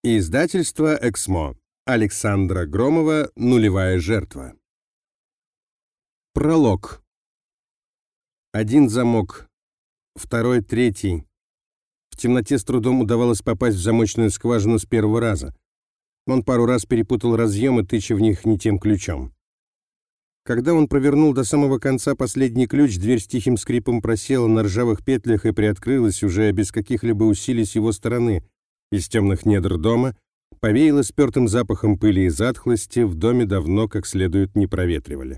Издательство «Эксмо». Александра Громова «Нулевая жертва». Пролог. Один замок, второй, третий. В темноте с трудом удавалось попасть в замочную скважину с первого раза. Он пару раз перепутал разъемы, тыча в них не тем ключом. Когда он провернул до самого конца последний ключ, дверь с тихим скрипом просела на ржавых петлях и приоткрылась уже без каких-либо усилий с его стороны. Из темных недр дома повеяло спертым запахом пыли и затхлости, в доме давно как следует не проветривали.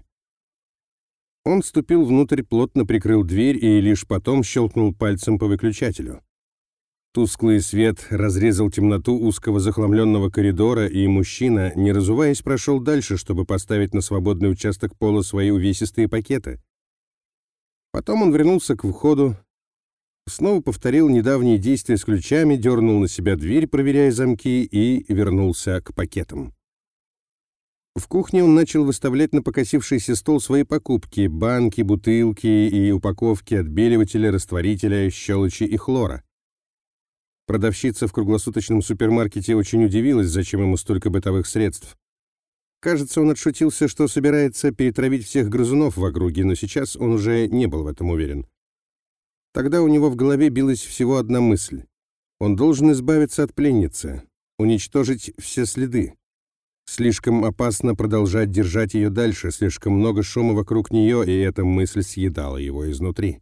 Он вступил внутрь, плотно прикрыл дверь и лишь потом щелкнул пальцем по выключателю. Тусклый свет разрезал темноту узкого захламленного коридора, и мужчина, не разуваясь, прошел дальше, чтобы поставить на свободный участок пола свои увесистые пакеты. Потом он вернулся к входу, снова повторил недавние действия с ключами, дернул на себя дверь, проверяя замки, и вернулся к пакетам. В кухне он начал выставлять на покосившийся стол свои покупки: банки, бутылки и упаковки отбеливателя, растворителя, щелочи и хлора. Продавщица в круглосуточном супермаркете очень удивилась, зачем ему столько бытовых средств. Кажется, он отшутился, что собирается перетравить всех грызунов в округе, но сейчас он уже не был в этом уверен. Тогда у него в голове билась всего одна мысль. Он должен избавиться от пленницы, уничтожить все следы. Слишком опасно продолжать держать ее дальше, слишком много шума вокруг нее, и эта мысль съедала его изнутри.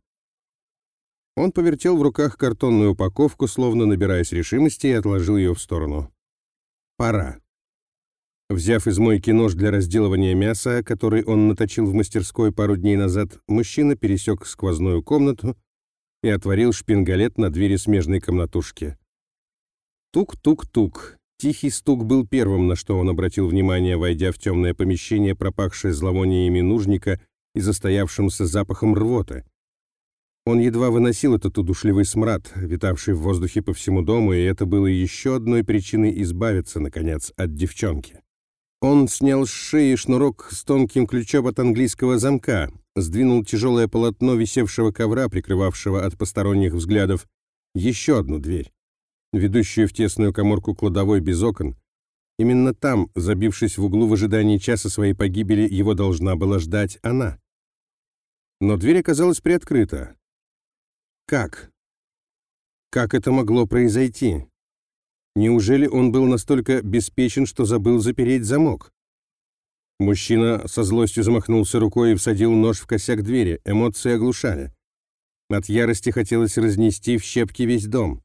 Он повертел в руках картонную упаковку, словно набираясь решимости, и отложил ее в сторону. Пора. Взяв из мойки нож для разделывания мяса, который он наточил в мастерской пару дней назад, мужчина пересек сквозную комнату и отворил шпингалет на двери смежной комнатушки. Тук-тук-тук. Тихий стук был первым, на что он обратил внимание, войдя в темное помещение, пропахшее зловониями нужника и застоявшимся запахом рвоты. Он едва выносил этот удушливый смрад, витавший в воздухе по всему дому, и это было еще одной причиной избавиться, наконец, от девчонки. Он снял с шеи шнурок с тонким ключом от английского замка, сдвинул тяжелое полотно висевшего ковра, прикрывавшего от посторонних взглядов, еще одну дверь, ведущую в тесную каморку кладовой без окон. Именно там, забившись в углу в ожидании часа своей погибели, его должна была ждать она. Но дверь оказалась приоткрыта. Как? Как это могло произойти? Неужели он был настолько беспечен, что забыл запереть замок? Мужчина со злостью замахнулся рукой и всадил нож в косяк двери. Эмоции оглушали. От ярости хотелось разнести в щепки весь дом.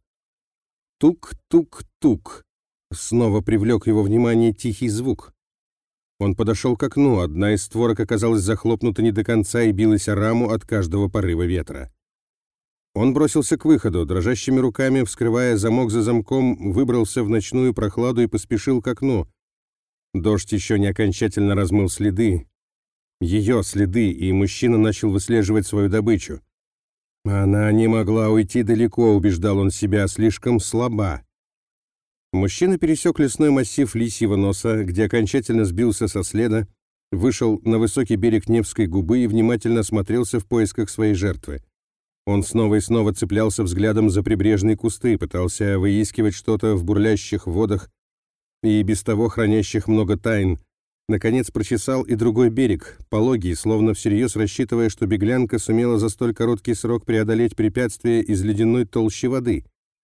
Тук-тук-тук. Снова привлек его внимание тихий звук. Он подошел к окну. Одна из створок оказалась захлопнута не до конца и билась о раму от каждого порыва ветра. Он бросился к выходу, дрожащими руками, вскрывая замок за замком, выбрался в ночную прохладу и поспешил к окну. Дождь еще не окончательно размыл следы. Ее следы, и мужчина начал выслеживать свою добычу. Она не могла уйти далеко, убеждал он себя, слишком слаба. Мужчина пересек лесной массив Лисьего носа, где окончательно сбился со следа, вышел на высокий берег Невской губы и внимательно осмотрелся в поисках своей жертвы. Он снова и снова цеплялся взглядом за прибрежные кусты, пытался выискивать что-то в бурлящих водах и без того хранящих много тайн. Наконец прочесал и другой берег, пологий, словно всерьез рассчитывая, что беглянка сумела за столь короткий срок преодолеть препятствия из ледяной толщи воды.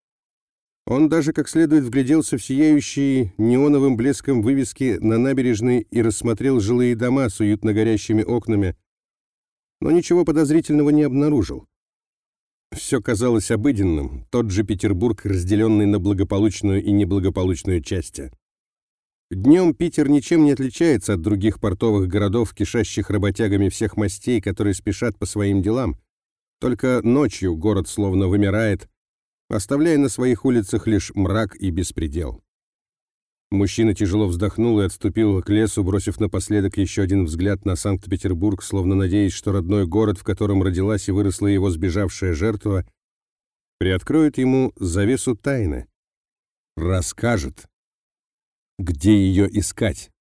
Он даже как следует вгляделся в сияющие неоновым блеском вывески на набережной и рассмотрел жилые дома с уютно горящими окнами, но ничего подозрительного не обнаружил. Все казалось обыденным, тот же Петербург, разделенный на благополучную и неблагополучную части. Днем Питер ничем не отличается от других портовых городов, кишащих работягами всех мастей, которые спешат по своим делам. Только ночью город словно вымирает, оставляя на своих улицах лишь мрак и беспредел. Мужчина тяжело вздохнул и отступил к лесу, бросив напоследок еще один взгляд на Санкт-Петербург, словно надеясь, что родной город, в котором родилась и выросла его сбежавшая жертва, приоткроет ему завесу тайны, расскажет, где ее искать.